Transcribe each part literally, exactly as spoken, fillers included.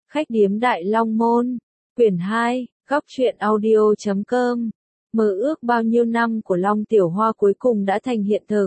Khách điếm Đại Long Môn, quyển hai, góc truyện audio chấm com. Mơ ước bao nhiêu năm của Long Tiểu Hoa cuối cùng đã thành hiện thực.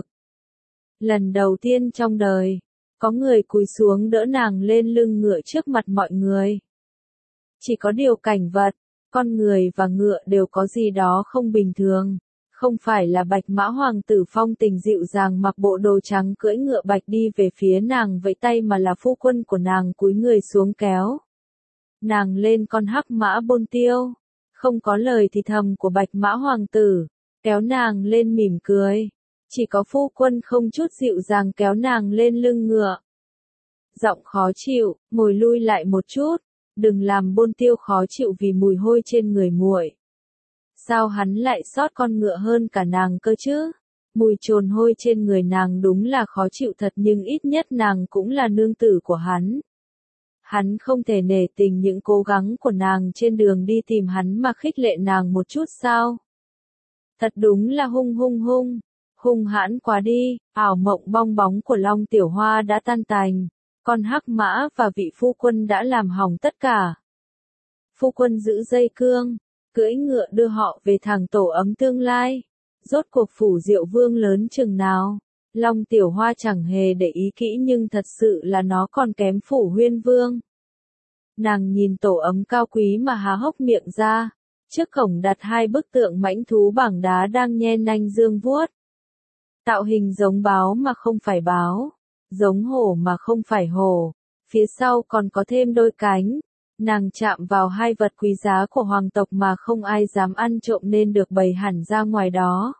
Lần đầu tiên trong đời, có người cúi xuống đỡ nàng lên lưng ngựa trước mặt mọi người. Chỉ có điều cảnh vật, con người và ngựa đều có gì đó không bình thường. Không phải là Bạch Mã Hoàng tử phong tình dịu dàng mặc bộ đồ trắng cưỡi ngựa bạch đi về phía nàng vẫy tay, mà là phu quân của nàng cúi người xuống kéo nàng lên con hắc mã Bôn Tiêu. Không có lời thì thầm của Bạch Mã Hoàng tử, kéo nàng lên mỉm cười. Chỉ có phu quân không chút dịu dàng kéo nàng lên lưng ngựa. Giọng khó chịu, ngồi lui lại một chút, đừng làm Bôn Tiêu khó chịu vì mùi hôi trên người muội. Sao hắn lại sót con ngựa hơn cả nàng cơ chứ? Mùi trồn hôi trên người nàng đúng là khó chịu thật, nhưng ít nhất nàng cũng là nương tử của hắn. Hắn không thể nể tình những cố gắng của nàng trên đường đi tìm hắn mà khích lệ nàng một chút sao? Thật đúng là hung hung hung, hung hãn quá đi. Ảo mộng bong bóng của Long Tiểu Hoa đã tan tành, con hắc mã và vị phu quân đã làm hỏng tất cả. Phu quân giữ dây cương, cưỡi ngựa đưa họ về thẳng tổ ấm tương lai. Rốt cuộc phủ Diệu Vương lớn chừng nào? Long Tiểu Hoa chẳng hề để ý kỹ, nhưng thật sự là nó còn kém phủ Huyên Vương. Nàng nhìn tổ ấm cao quý mà há hốc miệng ra. Trước cổng đặt hai bức tượng mãnh thú bằng đá đang nhe nanh dương vuốt. Tạo hình giống báo mà không phải báo, giống hổ mà không phải hổ. Phía sau còn có thêm đôi cánh. Nàng chạm vào hai vật quý giá của hoàng tộc mà không ai dám ăn trộm nên được bày hẳn ra ngoài đó.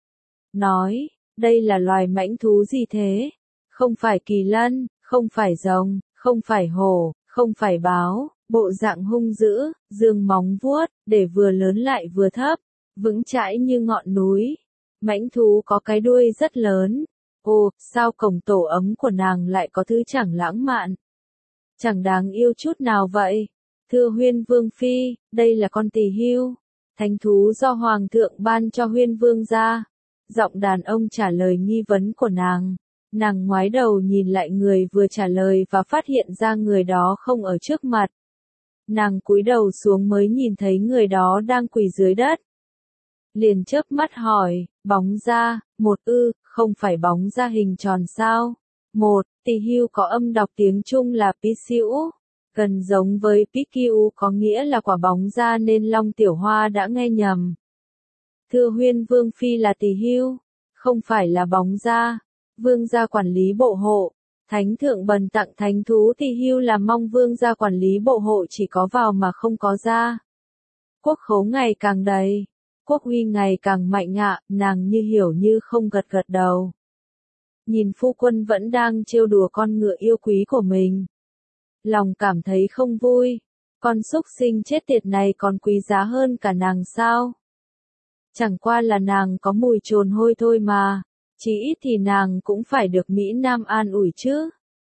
Nói, đây là loài mãnh thú gì thế? Không phải kỳ lân, không phải rồng, không phải hổ, không phải báo, bộ dạng hung dữ, dương móng vuốt, để vừa lớn lại vừa thấp, vững chãi như ngọn núi. Mãnh thú có cái đuôi rất lớn. Ồ, sao cổng tổ ấm của nàng lại có thứ chẳng lãng mạn, chẳng đáng yêu chút nào vậy? Thưa Huyên Vương Phi, đây là con tỳ hưu, thánh thú do Hoàng thượng ban cho Huyên Vương gia. Giọng đàn ông trả lời nghi vấn của nàng. Nàng ngoái đầu nhìn lại người vừa trả lời và phát hiện ra người đó không ở trước mặt. Nàng cúi đầu xuống mới nhìn thấy người đó đang quỳ dưới đất. Liền chớp mắt hỏi, bóng da, một ư, không phải bóng da hình tròn sao? Một, tỳ hưu có âm đọc tiếng Trung là Pisiu, gần giống với Pikiu có nghĩa là quả bóng da nên Long Tiểu Hoa đã nghe nhầm. Thưa Huyên Vương Phi là tỳ hưu, không phải là bóng da. Vương gia quản lý bộ hộ, thánh thượng bần tặng thánh thú tỳ hưu là mong vương gia quản lý bộ hộ chỉ có vào mà không có ra. Quốc khố ngày càng đầy, quốc uy ngày càng mạnh ạ. Nàng như hiểu như không gật gật đầu. Nhìn phu quân vẫn đang trêu đùa con ngựa yêu quý của mình, lòng cảm thấy không vui. Con súc sinh chết tiệt này còn quý giá hơn cả nàng sao? Chẳng qua là nàng có mùi trồn hôi thôi mà, chí ít thì nàng cũng phải được Mỹ Nam an ủi chứ.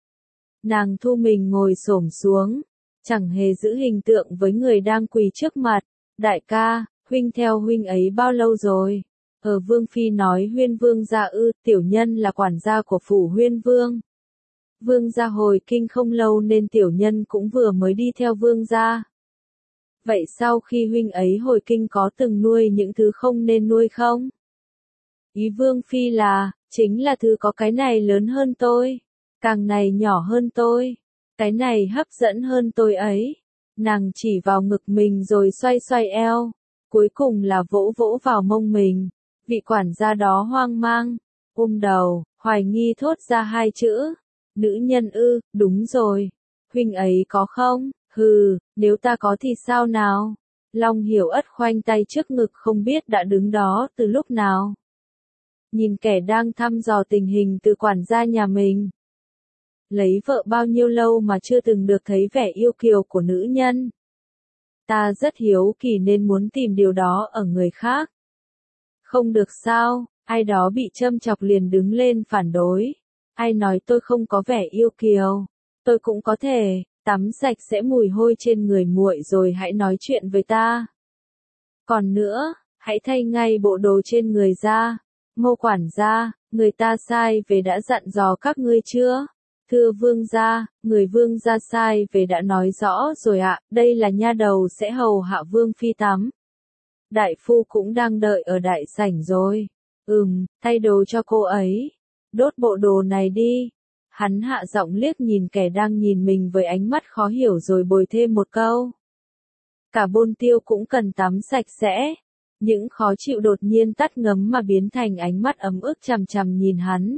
Nàng thu mình ngồi xổm xuống, chẳng hề giữ hình tượng với người đang quỳ trước mặt. Đại ca, huynh theo huynh ấy bao lâu rồi? Ở Vương Phi nói Huyên Vương gia ư? Tiểu nhân là quản gia của phủ Huyên Vương. Vương gia hồi kinh không lâu nên tiểu nhân cũng vừa mới đi theo vương gia. Vậy sau khi huynh ấy hồi kinh có từng nuôi những thứ không nên nuôi không? Ý Vương Phi là, chính là thứ có cái này lớn hơn tôi, càng này nhỏ hơn tôi, cái này hấp dẫn hơn tôi ấy. Nàng chỉ vào ngực mình rồi xoay xoay eo, cuối cùng là vỗ vỗ vào mông mình. Vị quản gia đó hoang mang, ôm đầu, hoài nghi thốt ra hai chữ. Nữ nhân ư? Đúng rồi. Huynh ấy có không? Hừ, nếu ta có thì sao nào? Long Hiểu Ất khoanh tay trước ngực không biết đã đứng đó từ lúc nào. Nhìn kẻ đang thăm dò tình hình từ quản gia nhà mình. Lấy vợ bao nhiêu lâu mà chưa từng được thấy vẻ yêu kiều của nữ nhân. Ta rất hiếu kỳ nên muốn tìm điều đó ở người khác. Không được sao? Ai đó bị châm chọc liền đứng lên phản đối. Ai nói tôi không có vẻ yêu kiều? Tôi cũng có thể tắm sạch sẽ mùi hôi trên người muội rồi hãy nói chuyện với ta. Còn nữa, hãy thay ngay bộ đồ trên người ra. Ngô quản gia, người ta sai về đã dặn dò các ngươi chưa? Thưa vương gia, người vương gia sai về đã nói rõ rồi ạ, đây là nha đầu sẽ hầu hạ vương phi tắm. Đại phu cũng đang đợi ở đại sảnh rồi. Ừm, thay đồ cho cô ấy. Đốt bộ đồ này đi. Hắn hạ giọng liếc nhìn kẻ đang nhìn mình với ánh mắt khó hiểu rồi bồi thêm một câu. Cả bôn tiêu cũng cần tắm sạch sẽ. Những khó chịu đột nhiên tắt ngấm mà biến thành ánh mắt ấm ức chằm chằm nhìn hắn.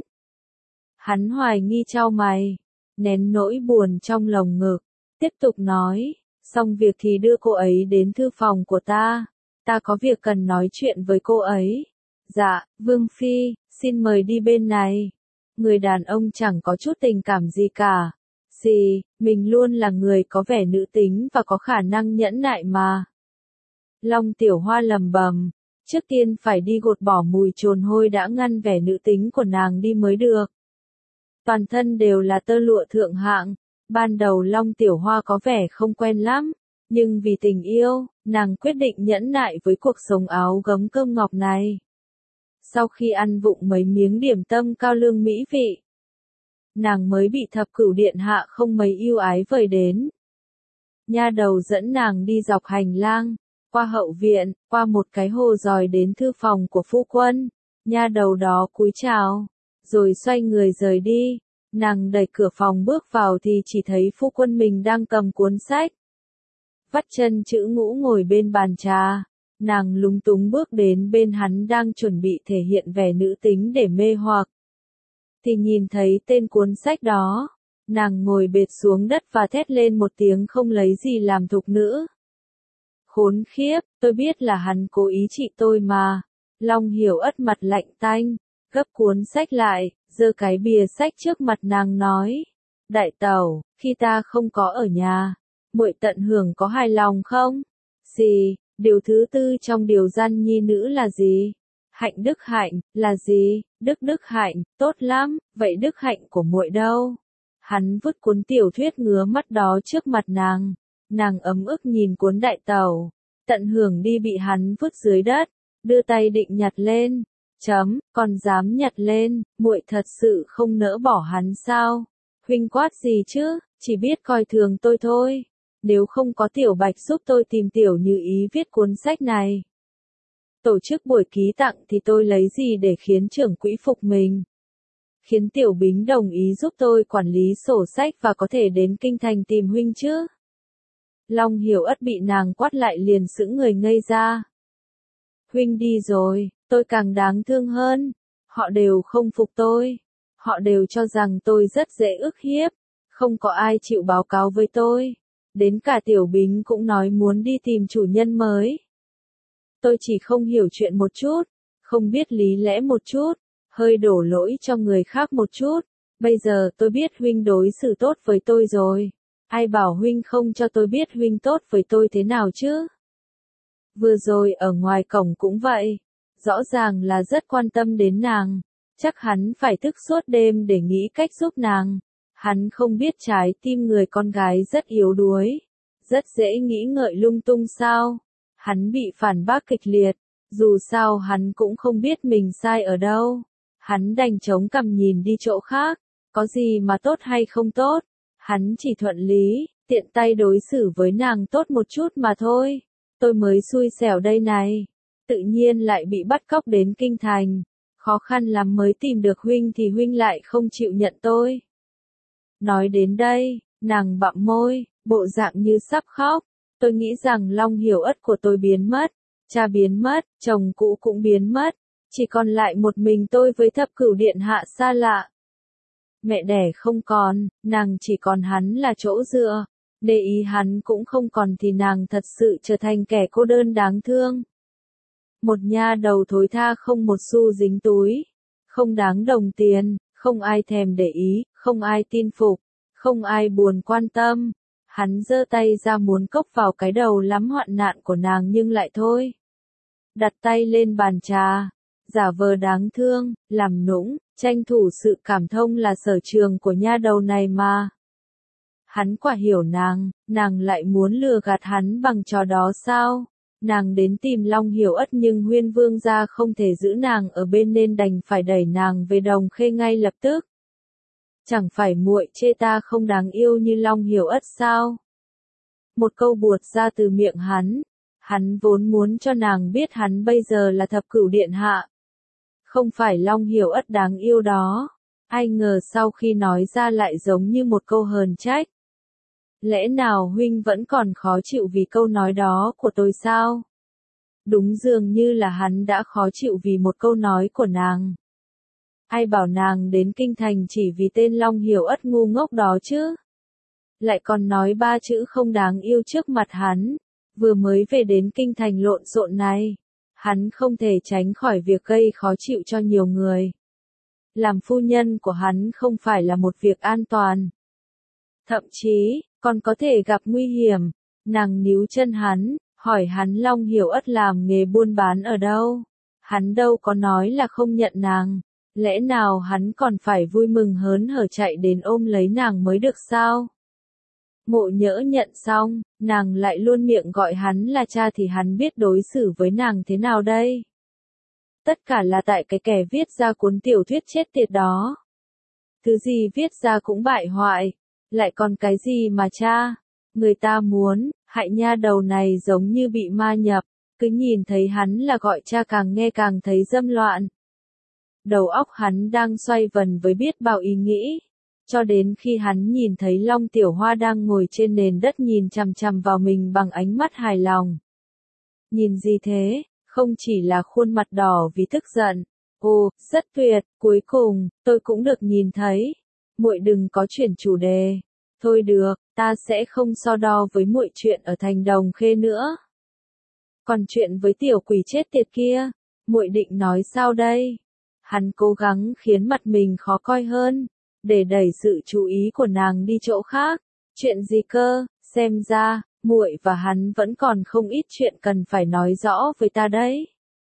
Hắn hoài nghi chau mày, nén nỗi buồn trong lồng ngực, tiếp tục nói, xong việc thì đưa cô ấy đến thư phòng của ta, ta có việc cần nói chuyện với cô ấy. Dạ, Vương Phi, xin mời đi bên này. Người đàn ông chẳng có chút tình cảm gì cả. Gì, mình luôn là người có vẻ nữ tính và có khả năng nhẫn nại mà. Long Tiểu Hoa lầm bầm, trước tiên phải đi gột bỏ mùi trồn hôi đã ngăn vẻ nữ tính của nàng đi mới được. Toàn thân đều là tơ lụa thượng hạng, ban đầu Long Tiểu Hoa có vẻ không quen lắm, nhưng vì tình yêu, nàng quyết định nhẫn nại với cuộc sống áo gấm cơm ngọc này. Sau khi ăn vụng mấy miếng điểm tâm cao lương mỹ vị, nàng mới bị thập cửu điện hạ không mấy yêu ái vời đến. Nha đầu dẫn nàng đi dọc hành lang, qua hậu viện, qua một cái hồ dòi đến thư phòng của phu quân. Nha đầu đó cúi chào, rồi xoay người rời đi. Nàng đẩy cửa phòng bước vào thì chỉ thấy phu quân mình đang cầm cuốn sách. Vắt chân chữ ngũ ngồi bên bàn trà. Nàng lúng túng bước đến bên hắn đang chuẩn bị thể hiện vẻ nữ tính để mê hoặc. Thì nhìn thấy tên cuốn sách đó. Nàng ngồi bệt xuống đất và thét lên một tiếng không lấy gì làm thục nữ. Khốn khiếp, tôi biết là hắn cố ý trị tôi mà. Long Hiểu Ất mặt lạnh tanh, gấp cuốn sách lại, giơ cái bìa sách trước mặt nàng nói. Đại tẩu, khi ta không có ở nhà, muội tận hưởng có hài lòng không? Gì, điều thứ tư trong điều gian nhi nữ là gì? Hạnh đức hạnh, là gì? Đức đức hạnh, tốt lắm, vậy đức hạnh của muội đâu? Hắn vứt cuốn tiểu thuyết ngứa mắt đó trước mặt nàng. Nàng ấm ức nhìn cuốn đại tẩu, tận hưởng đi bị hắn vứt dưới đất, đưa tay định nhặt lên. Chấm, còn dám nhặt lên, muội thật sự không nỡ bỏ hắn sao? Huynh quát gì chứ, chỉ biết coi thường tôi thôi. Nếu không có Tiểu Bạch giúp tôi tìm Tiểu Như Ý viết cuốn sách này, tổ chức buổi ký tặng thì tôi lấy gì để khiến trưởng quỹ phục mình? Khiến Tiểu Bính đồng ý giúp tôi quản lý sổ sách và có thể đến kinh thành tìm huynh chứ? Long Hiểu Ất bị nàng quát lại liền sững người ngây ra. Huynh đi rồi, tôi càng đáng thương hơn. Họ đều không phục tôi. Họ đều cho rằng tôi rất dễ ức hiếp. Không có ai chịu báo cáo với tôi. Đến cả Tiểu Bính cũng nói muốn đi tìm chủ nhân mới. Tôi chỉ không hiểu chuyện một chút, không biết lý lẽ một chút, hơi đổ lỗi cho người khác một chút. Bây giờ tôi biết huynh đối xử tốt với tôi rồi. Ai bảo huynh không cho tôi biết huynh tốt với tôi thế nào chứ? Vừa rồi ở ngoài cổng cũng vậy. Rõ ràng là rất quan tâm đến nàng. Chắc hắn phải thức suốt đêm để nghĩ cách giúp nàng. Hắn không biết trái tim người con gái rất yếu đuối. Rất dễ nghĩ ngợi lung tung sao. Hắn bị phản bác kịch liệt. Dù sao hắn cũng không biết mình sai ở đâu. Hắn đành chống cằm nhìn đi chỗ khác. Có gì mà tốt hay không tốt. Hắn chỉ thuận lý, tiện tay đối xử với nàng tốt một chút mà thôi. Tôi mới xui xẻo đây này. Tự nhiên lại bị bắt cóc đến kinh thành. Khó khăn lắm mới tìm được huynh thì huynh lại không chịu nhận tôi. Nói đến đây, nàng bặm môi, bộ dạng như sắp khóc. Tôi nghĩ rằng Long Hiểu Ất của tôi biến mất. Cha biến mất, chồng cũ cũng biến mất. Chỉ còn lại một mình tôi với thập cửu điện hạ xa lạ. Mẹ đẻ không còn, nàng chỉ còn hắn là chỗ dựa. Để ý hắn cũng không còn thì nàng thật sự trở thành kẻ cô đơn đáng thương. Một nha đầu thối tha không một xu dính túi. Không đáng đồng tiền, không ai thèm để ý, không ai tin phục, không ai buồn quan tâm. Hắn giơ tay ra muốn cốc vào cái đầu lắm hoạn nạn của nàng nhưng lại thôi. Đặt tay lên bàn trà, giả vờ đáng thương, làm nũng, tranh thủ sự cảm thông là sở trường của nha đầu này mà. Hắn quả hiểu nàng, nàng lại muốn lừa gạt hắn bằng trò đó sao? Nàng đến tìm Long Hiểu Ất nhưng Huyên Vương gia không thể giữ nàng ở bên nên đành phải đẩy nàng về Đồng Khê ngay lập tức. Chẳng phải muội chê ta không đáng yêu như Long Hiểu Ất sao? Một câu buột ra từ miệng hắn. Hắn vốn muốn cho nàng biết hắn bây giờ là thập cửu điện hạ. Không phải Long Hiểu Ất đáng yêu đó. Ai ngờ sau khi nói ra lại giống như một câu hờn trách. Lẽ nào huynh vẫn còn khó chịu vì câu nói đó của tôi sao? Đúng dường như là hắn đã khó chịu vì một câu nói của nàng. Ai bảo nàng đến kinh thành chỉ vì tên Long Hiểu Ất ngu ngốc đó chứ? Lại còn nói ba chữ không đáng yêu trước mặt hắn. Vừa mới về đến kinh thành lộn xộn này, hắn không thể tránh khỏi việc gây khó chịu cho nhiều người. Làm phu nhân của hắn không phải là một việc an toàn. Thậm chí, còn có thể gặp nguy hiểm. Nàng níu chân hắn, hỏi hắn Long Hiểu Ất làm nghề buôn bán ở đâu. Hắn đâu có nói là không nhận nàng. Lẽ nào hắn còn phải vui mừng hớn hở chạy đến ôm lấy nàng mới được sao? Mộ Nhỡ nhận xong, nàng lại luôn miệng gọi hắn là cha thì hắn biết đối xử với nàng thế nào đây? Tất cả là tại cái kẻ viết ra cuốn tiểu thuyết chết tiệt đó. Thứ gì viết ra cũng bại hoại, lại còn cái gì mà cha? Người ta muốn, hại nha đầu này giống như bị ma nhập, cứ nhìn thấy hắn là gọi cha càng nghe càng thấy dâm loạn. Đầu óc hắn đang xoay vần với biết bao ý nghĩ. Cho đến khi hắn nhìn thấy Long Tiểu Hoa đang ngồi trên nền đất nhìn chằm chằm vào mình bằng ánh mắt hài lòng. Nhìn gì thế, không chỉ là khuôn mặt đỏ vì tức giận. Ồ, rất tuyệt, cuối cùng, tôi cũng được nhìn thấy. Muội đừng có chuyển chủ đề. Thôi được, ta sẽ không so đo với muội chuyện ở thành Đồng Khê nữa. Còn chuyện với tiểu quỷ chết tiệt kia, muội định nói sao đây? Hắn cố gắng khiến mặt mình khó coi hơn, để đẩy sự chú ý của nàng đi chỗ khác. Chuyện gì cơ? Xem ra, muội và hắn vẫn còn không ít chuyện cần phải nói rõ với ta đấy.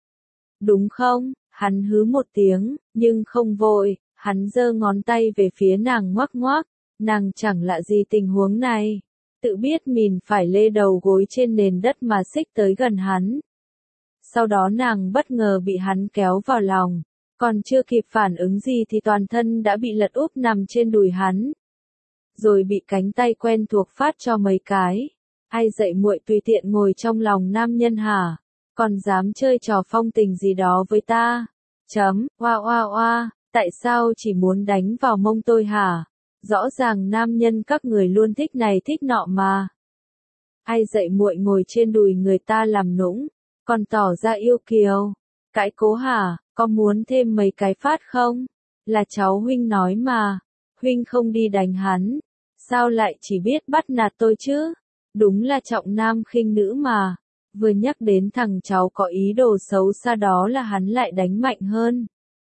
Đúng không? Hắn hứ một tiếng, nhưng không vội, hắn giơ ngón tay về phía nàng ngoắc ngoắc. Nàng chẳng lạ gì tình huống này. Tự biết mình phải lê đầu gối trên nền đất mà xích tới gần hắn. Sau đó nàng bất ngờ bị hắn kéo vào lòng. Còn chưa kịp phản ứng gì thì toàn thân đã bị lật úp nằm trên đùi hắn. Rồi bị cánh tay quen thuộc phát cho mấy cái. Ai dạy muội tùy tiện ngồi trong lòng nam nhân hả? Còn dám chơi trò phong tình gì đó với ta? Chấm, oa oa oa, tại sao chỉ muốn đánh vào mông tôi hả? Rõ ràng nam nhân các người luôn thích này thích nọ mà. Ai dạy muội ngồi trên đùi người ta làm nũng, còn tỏ ra yêu kiều. Cãi cố hả, có muốn thêm mấy cái phát không? Là cháu huynh nói mà, huynh không đi đánh hắn, sao lại chỉ biết bắt nạt tôi chứ? Đúng là trọng nam khinh nữ mà. Vừa nhắc đến thằng cháu có ý đồ xấu xa đó là hắn lại đánh mạnh hơn.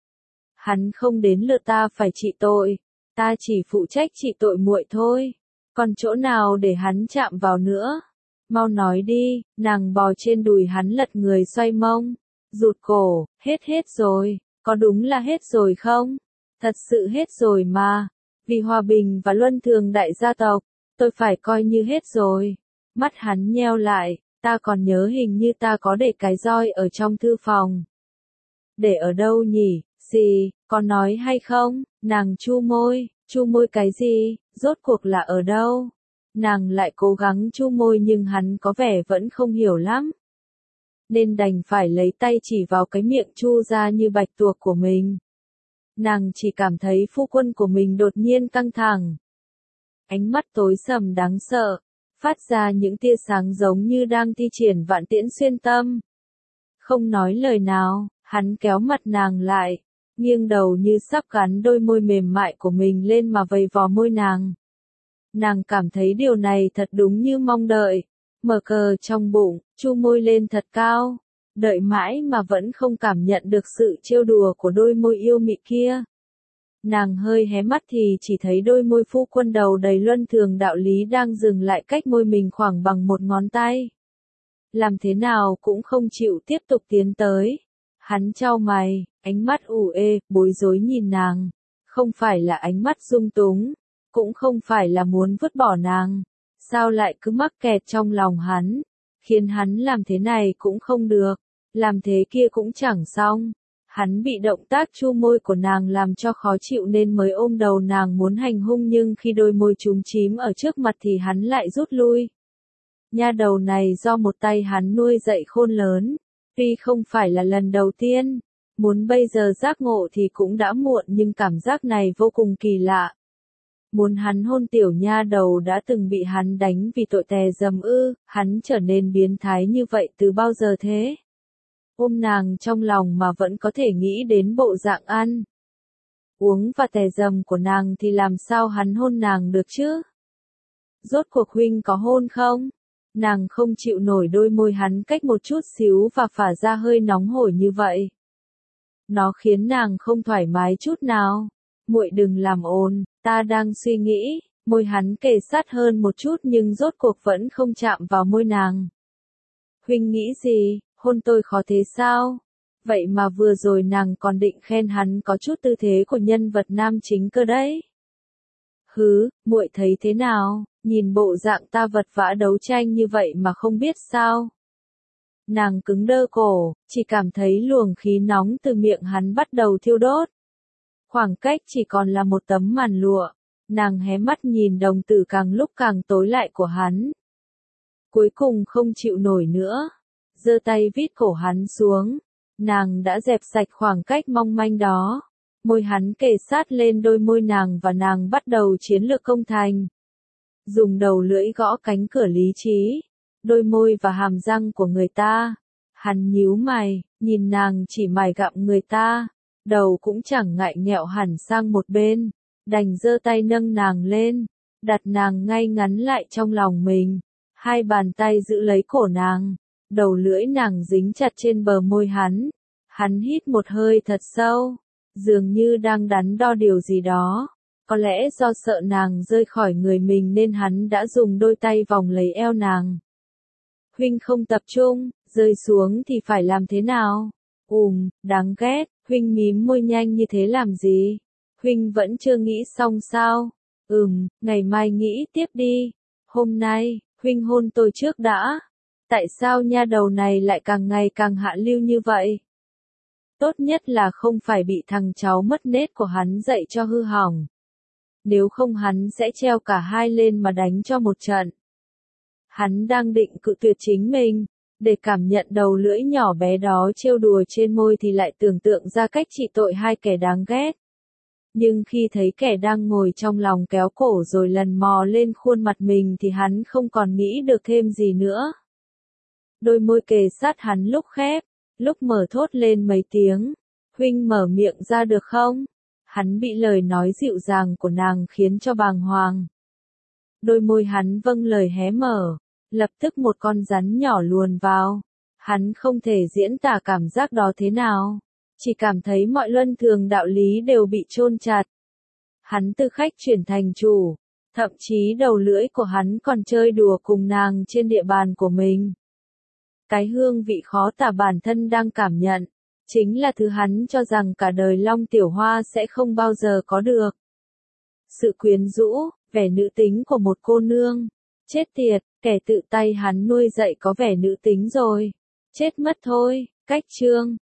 Hắn không đến lượt ta phải trị tội, ta chỉ phụ trách trị tội muội thôi. Còn chỗ nào để hắn chạm vào nữa? Mau nói đi. Nàng bò trên đùi hắn lật người xoay mông, rụt cổ. Hết hết rồi, có đúng là hết rồi không? Thật sự hết rồi mà. Vì hòa bình và luân thường đại gia tộc, tôi phải coi như hết rồi. Mắt hắn nheo lại, ta còn nhớ hình như ta có để cái roi ở trong thư phòng. Để ở đâu nhỉ? Gì, có nói hay không? Nàng chu môi, chu môi cái gì? Rốt cuộc là ở đâu? Nàng lại cố gắng chu môi nhưng hắn có vẻ vẫn không hiểu lắm. Nên đành phải lấy tay chỉ vào cái miệng chu ra như bạch tuộc của mình. Nàng chỉ cảm thấy phu quân của mình đột nhiên căng thẳng. Ánh mắt tối sầm đáng sợ, phát ra những tia sáng giống như đang thi triển vạn tiễn xuyên tâm. Không nói lời nào, hắn kéo mặt nàng lại, nghiêng đầu như sắp gắn đôi môi mềm mại của mình lên mà vầy vò môi nàng. Nàng cảm thấy điều này thật đúng như mong đợi, mở cờ trong bụng, chu môi lên thật cao, đợi mãi mà vẫn không cảm nhận được sự trêu đùa của đôi môi yêu mị kia. Nàng hơi hé mắt thì chỉ thấy đôi môi phu quân đầu đầy luân thường đạo lý đang dừng lại cách môi mình khoảng bằng một ngón tay. Làm thế nào cũng không chịu tiếp tục tiến tới. Hắn chau mày, ánh mắt ủ ê, bối rối nhìn nàng. Không phải là ánh mắt dung túng, cũng không phải là muốn vứt bỏ nàng. Sao lại cứ mắc kẹt trong lòng hắn, khiến hắn làm thế này cũng không được, làm thế kia cũng chẳng xong. Hắn bị động tác chu môi của nàng làm cho khó chịu nên mới ôm đầu nàng muốn hành hung, nhưng khi đôi môi chúm chím ở trước mặt thì hắn lại rút lui. Nha đầu này do một tay hắn nuôi dạy khôn lớn, tuy không phải là lần đầu tiên, muốn bây giờ giác ngộ thì cũng đã muộn, nhưng cảm giác này vô cùng kỳ lạ. Muốn hắn hôn tiểu nha đầu đã từng bị hắn đánh vì tội tè dầm ư, hắn trở nên biến thái như vậy từ bao giờ thế? Ôm nàng trong lòng mà vẫn có thể nghĩ đến bộ dạng ăn uống và tè dầm của nàng thì làm sao hắn hôn nàng được chứ? Rốt cuộc huynh có hôn không? Nàng không chịu nổi đôi môi hắn cách một chút xíu và phả ra hơi nóng hổi như vậy. Nó khiến nàng không thoải mái chút nào. Muội đừng làm ồn, ta đang suy nghĩ. Môi hắn kề sát hơn một chút nhưng rốt cuộc vẫn không chạm vào môi nàng. Huynh nghĩ gì, hôn tôi khó thế sao? Vậy mà vừa rồi nàng còn định khen hắn có chút tư thế của nhân vật nam chính cơ đấy. Hứ, muội thấy thế nào, nhìn bộ dạng ta vật vã đấu tranh như vậy mà không biết sao? Nàng cứng đơ cổ, chỉ cảm thấy luồng khí nóng từ miệng hắn bắt đầu thiêu đốt. Khoảng cách chỉ còn là một tấm màn lụa, nàng hé mắt nhìn đồng tử càng lúc càng tối lại của hắn. Cuối cùng không chịu nổi nữa, giơ tay vít cổ hắn xuống, nàng đã dẹp sạch khoảng cách mong manh đó. Môi hắn kề sát lên đôi môi nàng và nàng bắt đầu chiến lược công thành. Dùng đầu lưỡi gõ cánh cửa lý trí, đôi môi và hàm răng của người ta. Hắn nhíu mày, nhìn nàng chỉ mải gặm người ta, đầu cũng chẳng ngại nghẹo hẳn sang một bên, đành giơ tay nâng nàng lên, đặt nàng ngay ngắn lại trong lòng mình. Hai bàn tay giữ lấy cổ nàng, đầu lưỡi nàng dính chặt trên bờ môi hắn. Hắn hít một hơi thật sâu, dường như đang đắn đo điều gì đó. Có lẽ do sợ nàng rơi khỏi người mình nên hắn đã dùng đôi tay vòng lấy eo nàng. Huynh không tập trung, rơi xuống thì phải làm thế nào? Ùm, đáng ghét, huynh mím môi nhanh như thế làm gì? Huynh vẫn chưa nghĩ xong sao? Ừm, ngày mai nghĩ tiếp đi. Hôm nay, huynh hôn tôi trước đã. Tại sao nha đầu này lại càng ngày càng hạ lưu như vậy? Tốt nhất là không phải bị thằng cháu mất nết của hắn dạy cho hư hỏng. Nếu không hắn sẽ treo cả hai lên mà đánh cho một trận. Hắn đang định cự tuyệt chính mình, để cảm nhận đầu lưỡi nhỏ bé đó trêu đùa trên môi thì lại tưởng tượng ra cách trị tội hai kẻ đáng ghét. Nhưng khi thấy kẻ đang ngồi trong lòng kéo cổ rồi lần mò lên khuôn mặt mình thì hắn không còn nghĩ được thêm gì nữa. Đôi môi kề sát hắn lúc khép, lúc mở thốt lên mấy tiếng. Huynh mở miệng ra được không? Hắn bị lời nói dịu dàng của nàng khiến cho bàng hoàng. Đôi môi hắn vâng lời hé mở, lập tức một con rắn nhỏ luồn vào. Hắn không thể diễn tả cảm giác đó thế nào, chỉ cảm thấy mọi luân thường đạo lý đều bị chôn chặt. Hắn từ khách chuyển thành chủ, thậm chí đầu lưỡi của hắn còn chơi đùa cùng nàng trên địa bàn của mình. Cái hương vị khó tả bản thân đang cảm nhận, chính là thứ hắn cho rằng cả đời Long Tiểu Hoa sẽ không bao giờ có được. Sự quyến rũ, vẻ nữ tính của một cô nương. Chết tiệt, kẻ tự tay hắn nuôi dạy có vẻ nữ tính rồi. Chết mất thôi, cách chương.